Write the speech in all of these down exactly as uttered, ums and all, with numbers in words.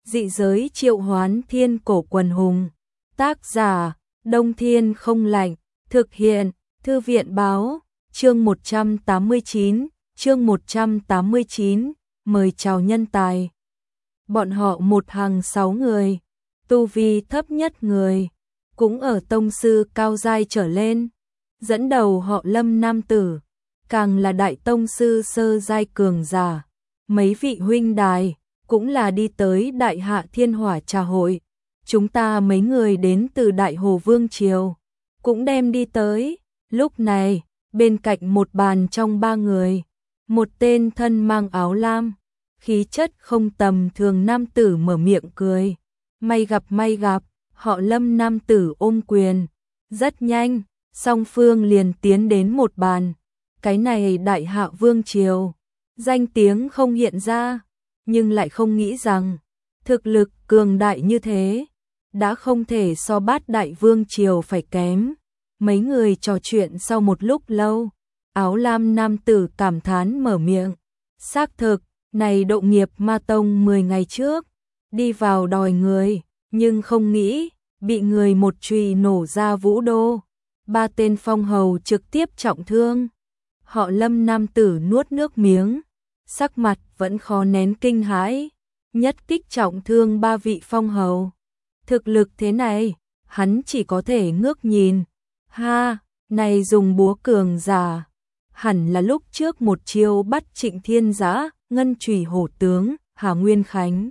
Dị giới triệu hoán thiên cổ quần hùng. Tác giả, Đông Thiên không lạnh. Thực hiện, Thư viện báo. Chương một trăm tám mươi chín, chương một trăm tám mươi chín, mời chào nhân tài. Bọn họ một hàng sáu người, tu vi thấp nhất người, cũng ở tông sư cao giai trở lên. Dẫn đầu họ Lâm nam tử, càng là đại tông sư sơ giai cường giả. Mấy vị huynh đài, cũng là đi tới Đại Hạ Thiên Hỏa trà hội. Chúng ta mấy người đến từ Đại Hồ Vương Triều, cũng đem đi tới. Lúc này, bên cạnh một bàn trong ba người, một tên thân mang áo lam, khí chất không tầm thường nam tử mở miệng cười. May gặp may gặp, họ Lâm nam tử ôm quyền. Rất nhanh, song phương liền tiến đến một bàn. Cái này Đại Hạ Vương Triều, danh tiếng không hiện ra, nhưng lại không nghĩ rằng, thực lực cường đại như thế, đã không thể so Bát Đại Vương Triều phải kém. Mấy người trò chuyện sau một lúc lâu, áo lam nam tử cảm thán mở miệng. Xác thực, này Độ Nghiệp Ma Tông mười ngày trước, đi vào đòi người, nhưng không nghĩ, bị người một chùy nổ ra Vũ Đô. Ba tên phong hầu trực tiếp trọng thương. Họ Lâm nam tử nuốt nước miếng, sắc mặt vẫn khó nén kinh hãi. Nhất kích trọng thương ba vị phong hầu. Thực lực thế này, hắn chỉ có thể ngước nhìn. Ha, này dùng búa cường giả, hẳn là lúc trước một chiêu bắt Trịnh Thiên Giã, ngân chùy hổ tướng, Hà Nguyên Khánh.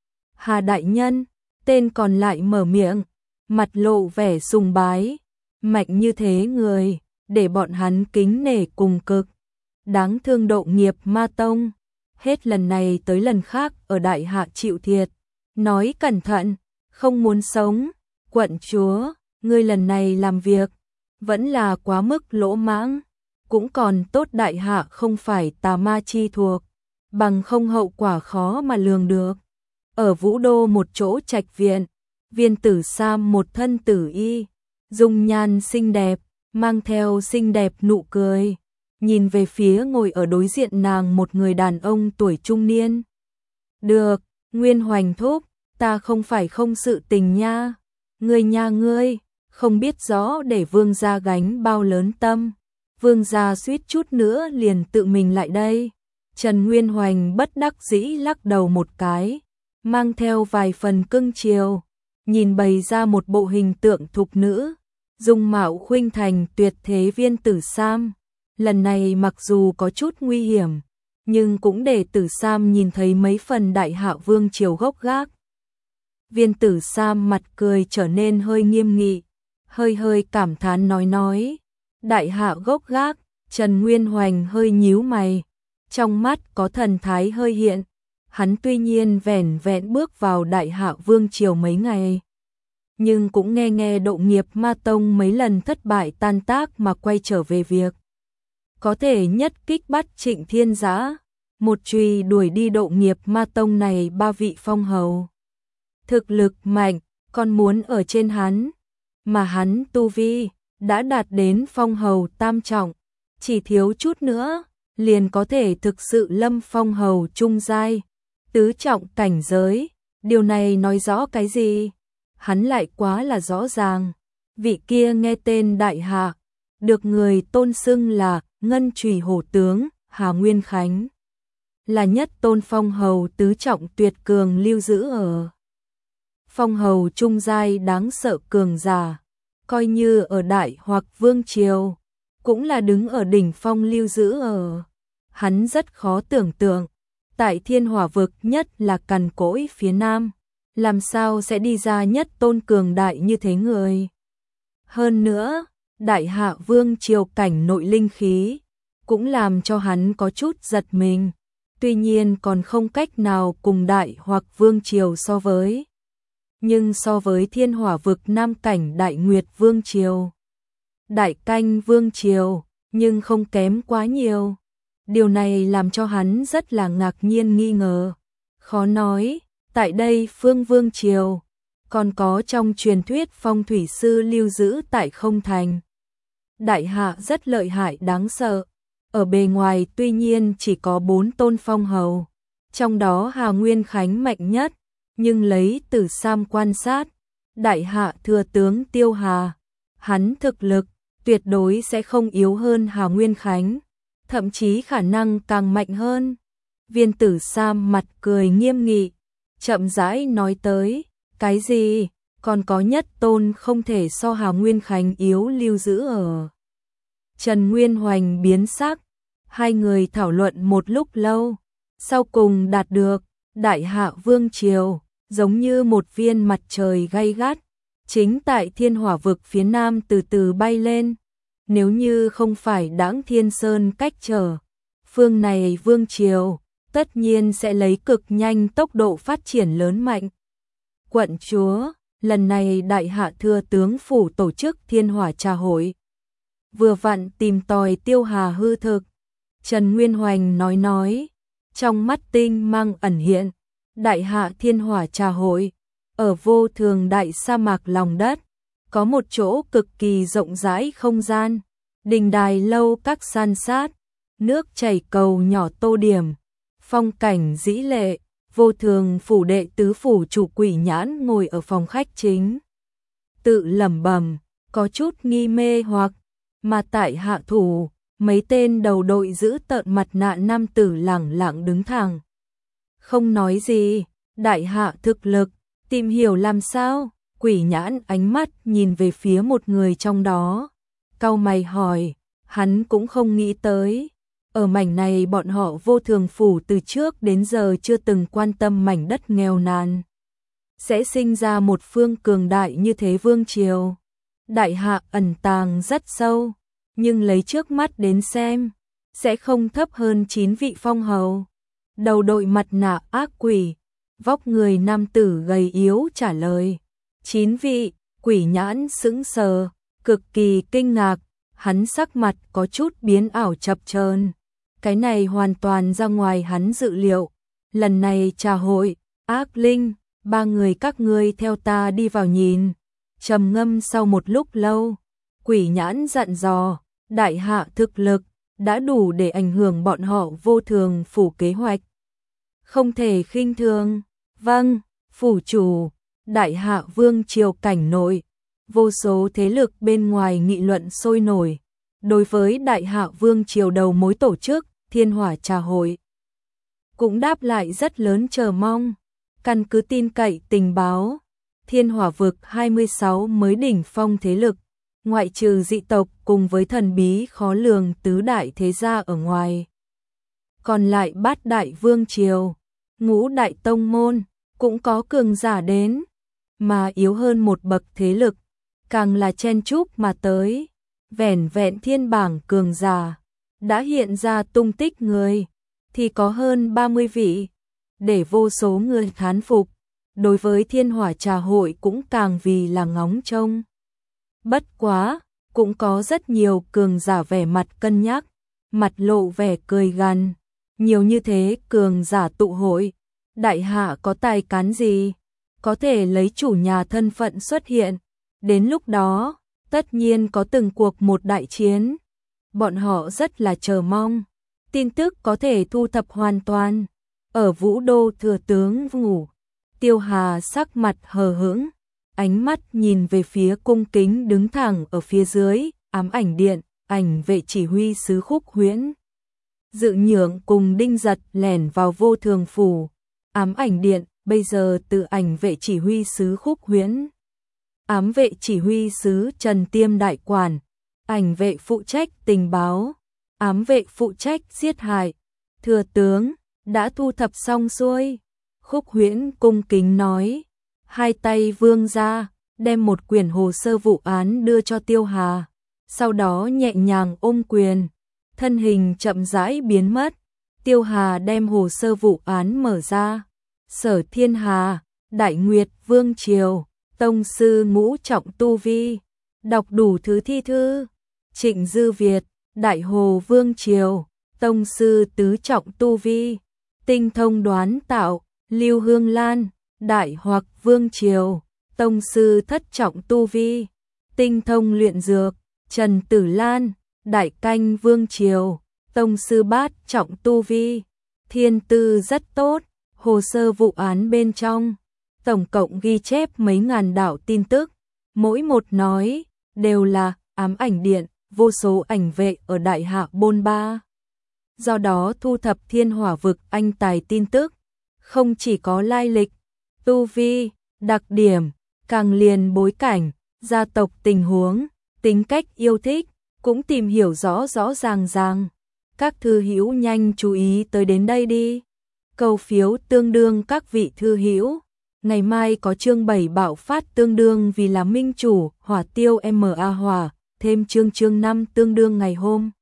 Hà đại nhân, tên còn lại mở miệng, mặt lộ vẻ sùng bái. Mạnh như thế người, để bọn hắn kính nể cùng cực. Đáng thương Độ Nghiệp Ma Tông, hết lần này tới lần khác ở Đại Hạ chịu thiệt. Nói cẩn thận, không muốn sống. Quận chúa, ngươi lần này làm việc, vẫn là quá mức lỗ mãng. Cũng còn tốt Đại Hạ không phải tà ma chi thuộc, bằng không hậu quả khó mà lường được. Ở Vũ Đô một chỗ trạch viện, Viên Tử Sam một thân tử y, dung nhan xinh đẹp, mang theo xinh đẹp nụ cười, nhìn về phía ngồi ở đối diện nàng một người đàn ông tuổi trung niên. Được, Nguyên Hoành thúc, ta không phải không sự tình nha. Ngươi nha ngươi, không biết rõ để vương gia gánh bao lớn tâm. Vương gia suýt chút nữa liền tự mình lại đây. Trần Nguyên Hoành bất đắc dĩ lắc đầu một cái, mang theo vài phần cưng chiều, nhìn bày ra một bộ hình tượng thục nữ, dung mạo khuynh thành tuyệt thế Viên Tử Sam. Lần này mặc dù có chút nguy hiểm, nhưng cũng để Tử Sam nhìn thấy mấy phần Đại Hạ Vương Triều gốc gác. Viên Tử Sam mặt cười trở nên hơi nghiêm nghị, hơi hơi cảm thán nói nói. Đại Hạ gốc gác. Trần Nguyên Hoành hơi nhíu mày, trong mắt có thần thái hơi hiện. Hắn tuy nhiên vẻn vẹn bước vào Đại Hạ Vương Triều mấy ngày, nhưng cũng nghe nghe Độ Nghiệp Ma Tông mấy lần thất bại tan tác mà quay trở về việc có thể nhất kích bắt Trịnh Thiên Giã, một chùy đuổi đi Độ Nghiệp Ma Tông này ba vị phong hầu. Thực lực mạnh, còn muốn ở trên hắn, mà hắn tu vi đã đạt đến phong hầu tam trọng, chỉ thiếu chút nữa liền có thể thực sự lâm phong hầu trung giai, tứ trọng cảnh giới. Điều này nói rõ cái gì? Hắn lại quá là rõ ràng. Vị kia nghe tên Đại Hạ, được người tôn xưng là ngân chùy hổ tướng, Hà Nguyên Khánh, là nhất tôn phong hầu tứ trọng tuyệt cường lưu giữ ở phong hầu trung giai đáng sợ cường giả, coi như ở Đại hoặc Vương Triều, cũng là đứng ở đỉnh phong lưu giữ ở. Hắn rất khó tưởng tượng, tại Thiên Hỏa vực nhất là cằn cỗi phía Nam, làm sao sẽ đi ra nhất tôn cường đại như thế người. Hơn nữa, Đại Hạ Vương Triều cảnh nội linh khí, cũng làm cho hắn có chút giật mình. Tuy nhiên còn không cách nào cùng Đại hoặc Vương Triều so với, nhưng so với Thiên Hỏa vực Nam cảnh Đại Nguyệt Vương Triều, Đại Canh Vương Triều, nhưng không kém quá nhiều. Điều này làm cho hắn rất là ngạc nhiên nghi ngờ. Khó nói, tại đây Phương Vương Triều, còn có trong truyền thuyết phong thủy sư lưu giữ tại không thành. Đại Hạ rất lợi hại đáng sợ. Ở bề ngoài tuy nhiên chỉ có bốn tôn phong hầu, trong đó Hà Nguyên Khánh mạnh nhất, nhưng lấy Tử Sam quan sát, đại hạ thừa tướng Tiêu Hà, hắn thực lực tuyệt đối sẽ không yếu hơn Hà Nguyên Khánh, thậm chí khả năng càng mạnh hơn. Viên Tử Sam mặt cười nghiêm nghị, chậm rãi nói tới, cái gì, còn có nhất tôn không thể so Hà Nguyên Khánh yếu lưu giữ ở. Trần Nguyên Hoành biến sắc, hai người thảo luận một lúc lâu, sau cùng đạt được, đại hạ vương triều, giống như một viên mặt trời gay gắt, chính tại thiên hỏa vực phía nam từ từ bay lên. Nếu như không phải Đãng Thiên Sơn cách trở, phương này vương triều tất nhiên sẽ lấy cực nhanh tốc độ phát triển lớn mạnh. Quận chúa, lần này đại hạ thừa tướng phủ tổ chức thiên hỏa trà hội, vừa vặn tìm tòi Tiêu Hà hư thực. Trần Nguyên Hoành nói nói, trong mắt tinh mang ẩn hiện, đại hạ thiên hỏa trà hội, ở vô thường đại sa mạc lòng đất, có một chỗ cực kỳ rộng rãi không gian, đình đài lâu các san sát, nước chảy cầu nhỏ tô điểm, phong cảnh dĩ lệ. Vô thường phủ đệ tứ phủ chủ Quỷ Nhãn ngồi ở phòng khách chính, tự lẩm bẩm, có chút nghi mê hoặc, mà tại hạ thủ, mấy tên đầu đội giữ tợn mặt nạ nam tử lẳng lặng đứng thẳng. Không nói gì, đại hạ thực lực, tìm hiểu làm sao? Quỷ Nhãn ánh mắt nhìn về phía một người trong đó, cau mày hỏi, hắn cũng không nghĩ tới. Ở mảnh này bọn họ vô thường phủ từ trước đến giờ chưa từng quan tâm mảnh đất nghèo nàn. Sẽ sinh ra một phương cường đại như thế vương triều. Đại hạ ẩn tàng rất sâu, nhưng lấy trước mắt đến xem, sẽ không thấp hơn chín vị phong hầu. Đầu đội mặt nạ ác quỷ, vóc người nam tử gầy yếu trả lời. Chín vị, Quỷ Nhãn sững sờ, cực kỳ kinh ngạc, hắn sắc mặt có chút biến ảo chập chờn. Cái này hoàn toàn ra ngoài hắn dự liệu. Lần này trà hội, ác linh, ba người các ngươi theo ta đi vào nhìn. Trầm ngâm sau một lúc lâu, Quỷ Nhãn dặn dò, đại hạ thực lực, đã đủ để ảnh hưởng bọn họ vô thường phủ kế hoạch. Không thể khinh thường. Vâng, phủ chủ, đại hạ vương triều cảnh nội, vô số thế lực bên ngoài nghị luận sôi nổi. Đối với đại hạ vương triều đầu mối tổ chức, thiên hỏa trà hội, cũng đáp lại rất lớn chờ mong. Căn cứ tin cậy tình báo, thiên hỏa vực hai mươi sáu mới đỉnh phong thế lực, ngoại trừ dị tộc cùng với thần bí khó lường tứ đại thế gia ở ngoài. Còn lại bát đại vương triều, ngũ đại tông môn, cũng có cường giả đến, mà yếu hơn một bậc thế lực, càng là chen chúc mà tới. Vẻn vẹn thiên bảng cường giả, đã hiện ra tung tích người, thì có hơn ba mươi vị, để vô số người thán phục. Đối với thiên hỏa trà hội cũng càng vì là ngóng trông. Bất quá, cũng có rất nhiều cường giả vẻ mặt cân nhắc, mặt lộ vẻ cười gằn. Nhiều như thế cường giả tụ hội, đại hạ có tài cán gì, có thể lấy chủ nhà thân phận xuất hiện. Đến lúc đó, tất nhiên có từng cuộc một đại chiến. Bọn họ rất là chờ mong, tin tức có thể thu thập hoàn toàn. Ở Vũ Đô thừa tướng ngủ, Tiêu Hà sắc mặt hờ hững, ánh mắt nhìn về phía cung kính đứng thẳng ở phía dưới, ám ảnh điện, ảnh vệ chỉ huy sứ Khúc Huyễn. Dự Nhượng cùng Đinh Giật lẻn vào vô thường phủ, ám ảnh điện, bây giờ từ ảnh vệ chỉ huy sứ Khúc Huyễn. Ám vệ chỉ huy sứ Trần Tiêm đại quản, ảnh vệ phụ trách tình báo, ám vệ phụ trách giết hại. Thừa tướng, đã thu thập xong xuôi. Khúc Huyễn cung kính nói, hai tay vươn ra, đem một quyển hồ sơ vụ án đưa cho Tiêu Hà, sau đó nhẹ nhàng ôm quyền, thân hình chậm rãi biến mất. Tiêu Hà đem hồ sơ vụ án mở ra. Sở Thiên Hà, Đại Nguyệt Vương Triều, tông sư ngũ trọng tu vi, đọc đủ thứ thi thư. Trịnh Dư Việt, Đại Hồ Vương Triều, tông sư tứ trọng tu vi, tinh thông đoán tạo. Lưu Hương Lan, Đại Hoặc Vương Triều, tông sư thất trọng tu vi, tinh thông luyện dược. Trần Tử Lan, Đại Canh Vương Triều, tông sư bát trọng tu vi, thiên tư rất tốt. Hồ sơ vụ án bên trong tổng cộng ghi chép mấy ngàn đạo tin tức, mỗi một nói đều là ám ảnh điện, vô số ảnh vệ ở Đại Hạ bôn ba. Do đó thu thập Thiên Hỏa vực anh tài tin tức, không chỉ có lai lịch, tu vi, đặc điểm, càng liền bối cảnh, gia tộc tình huống, tính cách yêu thích, cũng tìm hiểu rõ rõ ràng ràng. Các thư hữu nhanh chú ý tới đến đây đi. Cầu phiếu tương đương các vị thư hữu. Ngày mai có chương bảy bạo phát tương đương vì là minh chủ, hỏa tiêu em a hỏa, thêm chương chương năm tương đương ngày hôm.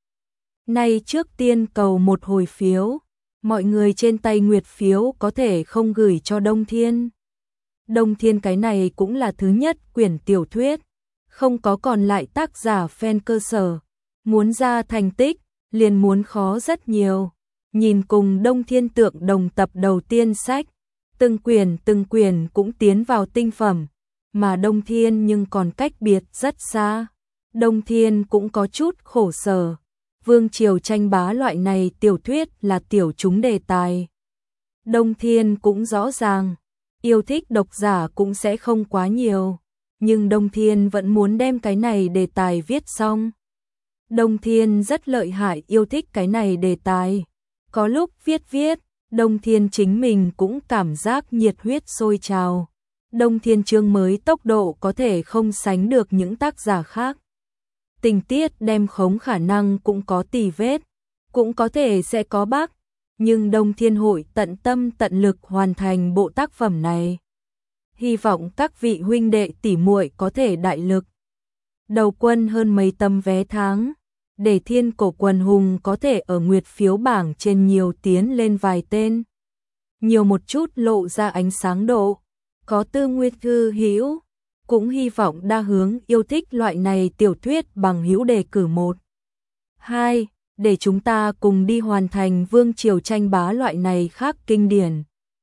Nay trước tiên cầu một hồi phiếu, mọi người trên tay nguyệt phiếu có thể không gửi cho Đông Thiên. Đông Thiên cái này cũng là thứ nhất quyển tiểu thuyết, không có còn lại tác giả fan cơ sở, muốn ra thành tích, liền muốn khó rất nhiều. Nhìn cùng Đông Thiên tượng đồng tập đầu tiên sách, từng quyển từng quyển cũng tiến vào tinh phẩm, mà Đông Thiên nhưng còn cách biệt rất xa. Đông Thiên cũng có chút khổ sở. Vương triều tranh bá loại này tiểu thuyết là tiểu chúng đề tài. Đông Thiên cũng rõ ràng, yêu thích độc giả cũng sẽ không quá nhiều, nhưng Đông Thiên vẫn muốn đem cái này đề tài viết xong. Đông Thiên rất lợi hại yêu thích cái này đề tài. Có lúc viết viết, Đông Thiên chính mình cũng cảm giác nhiệt huyết sôi trào. Đông Thiên chương mới tốc độ có thể không sánh được những tác giả khác. Tình tiết đem khống khả năng cũng có tì vết, cũng có thể sẽ có bug, nhưng Đông Thiên hội tận tâm tận lực hoàn thành bộ tác phẩm này. Hy vọng các vị huynh đệ tỷ muội có thể đại lực. Đầu quân hơn mấy tấm vé tháng, để Thiên Cổ Quần Hùng có thể ở nguyệt phiếu bảng trên nhiều tiến lên vài tên. Nhiều một chút lộ ra ánh sáng độ, có tư nguyên thư hữu. Cũng hy vọng đa hướng yêu thích loại này tiểu thuyết bằng hữu đề cử một. Hai, để chúng ta cùng đi hoàn thành Vương triều tranh bá loại này khác kinh điển.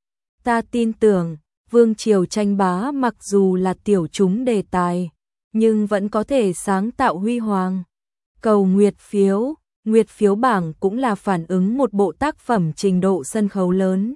Ta tin tưởng, Vương triều tranh bá mặc dù là tiểu chúng đề tài, nhưng vẫn có thể sáng tạo huy hoàng. Cầu nguyệt phiếu, nguyệt phiếu bảng cũng là phản ứng một bộ tác phẩm trình độ sân khấu lớn.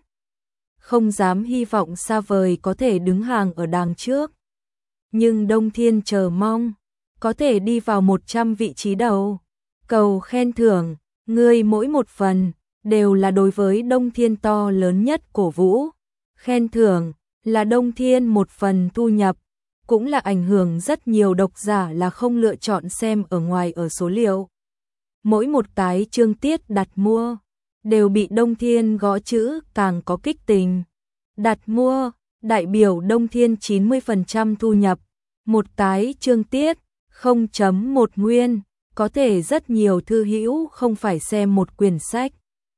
Không dám hy vọng xa vời có thể đứng hàng ở đằng trước. Nhưng Đông Thiên chờ mong, có thể đi vào một trăm vị trí đầu. Cầu khen thưởng, ngươi mỗi một phần, đều là đối với Đông Thiên to lớn nhất cổ vũ. Khen thưởng, là Đông Thiên một phần thu nhập, cũng là ảnh hưởng rất nhiều độc giả là không lựa chọn xem ở ngoài ở số liệu. Mỗi một cái chương tiết đặt mua, đều bị Đông Thiên gõ chữ càng có kích tình. Đặt mua, đại biểu Đông Thiên chín mươi phần trăm thu nhập, một cái chương tiết, không phẩy một nguyên, có thể rất nhiều thư hữu không phải xem một quyển sách.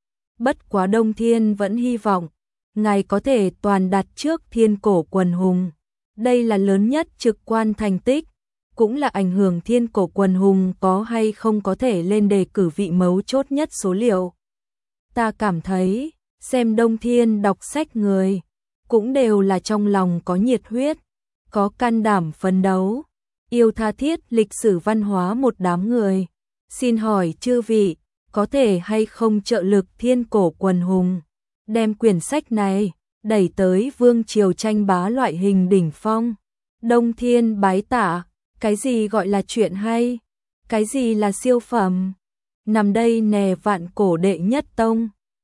Bất quá Đông Thiên vẫn hy vọng, ngài có thể toàn đặt trước Thiên Cổ Quần Hùng. Đây là lớn nhất trực quan thành tích, cũng là ảnh hưởng Thiên Cổ Quần Hùng có hay không có thể lên đề cử vị mấu chốt nhất số liệu. Ta cảm thấy, xem Đông Thiên đọc sách người, cũng đều là trong lòng có nhiệt huyết, có can đảm phấn đấu, yêu tha thiết lịch sử văn hóa một đám người. Xin hỏi chư vị, có thể hay không trợ lực Thiên Cổ Quần Hùng, đem quyển sách này đẩy tới Vương triều tranh bá loại hình đỉnh phong. Đông Thiên bái tạ, cái gì gọi là chuyện hay, cái gì là siêu phẩm. Nằm đây nè vạn cổ đệ nhất tông.